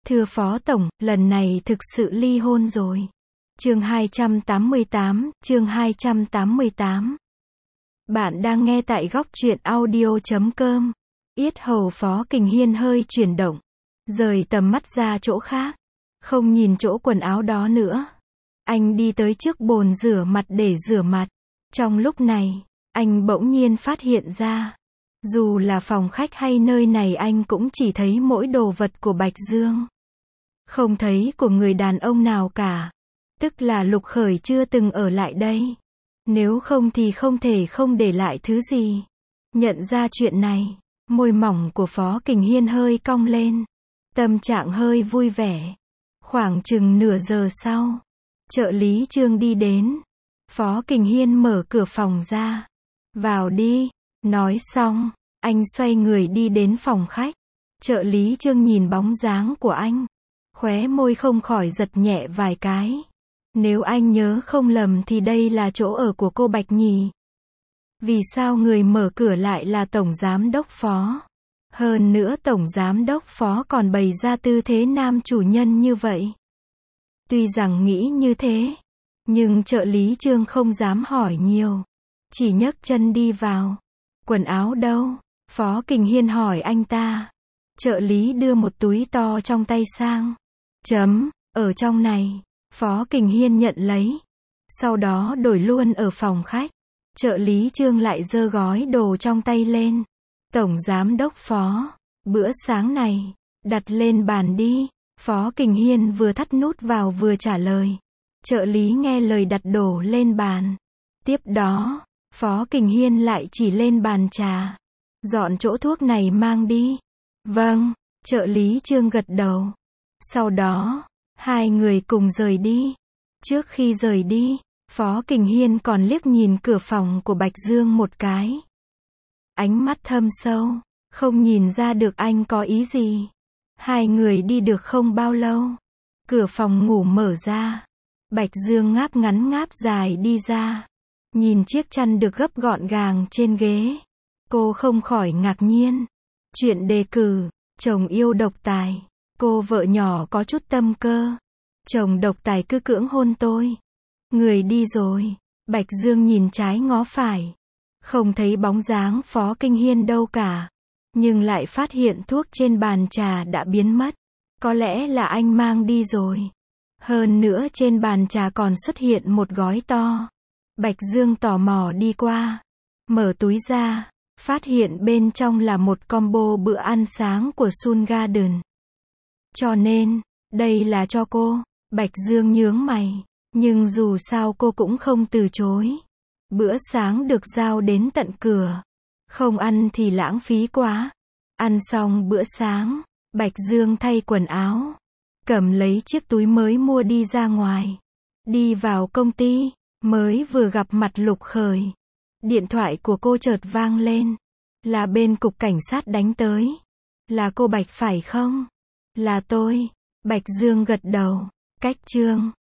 Thưa Phó Tổng, lần này thực sự ly hôn rồi. Chương 288. Bạn đang nghe tại góc truyện audio.com. Yết hầu Phó Kình Hiên hơi chuyển động, rời tầm mắt ra chỗ khác, không nhìn chỗ quần áo đó nữa. Anh đi tới trước bồn rửa mặt để rửa mặt. Trong lúc này, anh bỗng nhiên phát hiện ra, dù là phòng khách hay nơi này anh cũng chỉ thấy mỗi đồ vật của Bạch Dương. Không thấy của người đàn ông nào cả. Tức là Lục Khởi chưa từng ở lại đây. Nếu không thì không thể không để lại thứ gì. Nhận ra chuyện này, môi mỏng của Phó Kình Hiên hơi cong lên. Tâm trạng hơi vui vẻ. Khoảng chừng nửa giờ sau, trợ lý Trương đi đến. Phó Kình Hiên mở cửa phòng ra. Vào đi. Nói xong, anh xoay người đi đến phòng khách. Trợ lý Trương nhìn bóng dáng của anh, khóe môi không khỏi giật nhẹ vài cái. Nếu anh nhớ không lầm thì đây là chỗ ở của cô Bạch nhỉ? Vì sao người mở cửa lại là Tổng Giám đốc Phó? Hơn nữa Tổng Giám đốc Phó còn bày ra tư thế nam chủ nhân như vậy. Tuy rằng nghĩ như thế, nhưng trợ lý Trương không dám hỏi nhiều. Chỉ nhấc chân đi vào. Quần áo đâu? Phó Kình Hiên hỏi anh ta. Trợ lý đưa một túi to trong tay sang. Ở trong này. Phó Kình Hiên nhận lấy. Sau đó đổi luôn ở phòng khách. Trợ lý Trương lại giơ gói đồ trong tay lên. Tổng Giám đốc Phó, bữa sáng này, đặt lên bàn đi. Phó Kình Hiên vừa thắt nút vào vừa trả lời. Trợ lý nghe lời đặt đồ lên bàn. Tiếp đó, Phó Kình Hiên lại chỉ lên bàn trà. Dọn chỗ thuốc này mang đi. Vâng, trợ lý Trương gật đầu. Sau đó, hai người cùng rời đi. Trước khi rời đi, Phó Kình Hiên còn liếc nhìn cửa phòng của Bạch Dương một cái. Ánh mắt thâm sâu, không nhìn ra được anh có ý gì. Hai người đi được không bao lâu, cửa phòng ngủ mở ra. Bạch Dương ngáp ngắn ngáp dài đi ra. Nhìn chiếc chăn được gấp gọn gàng trên ghế, cô không khỏi ngạc nhiên. Chuyện đề cử, chồng yêu độc tài. Cô vợ nhỏ có chút tâm cơ. Chồng độc tài cứ cưỡng hôn tôi. Người đi rồi. Bạch Dương nhìn trái ngó phải. Không thấy bóng dáng Phó Kình Hiên đâu cả. Nhưng lại phát hiện thuốc trên bàn trà đã biến mất. Có lẽ là anh mang đi rồi. Hơn nữa trên bàn trà còn xuất hiện một gói to. Bạch Dương tò mò đi qua. Mở túi ra. Phát hiện bên trong là một combo bữa ăn sáng của Sun Garden. Cho nên, đây là cho cô. Bạch Dương nhướng mày. Nhưng dù sao cô cũng không từ chối. Bữa sáng được giao đến tận cửa. Không ăn thì lãng phí quá. Ăn xong bữa sáng, Bạch Dương thay quần áo. Cầm lấy chiếc túi mới mua đi ra ngoài. Đi vào công ty, mới vừa gặp mặt Lục Khởi. Điện thoại của cô chợt vang lên. Là bên cục cảnh sát đánh tới. Là cô Bạch phải không? Là tôi. Bạch Dương gật đầu. Cách Trương,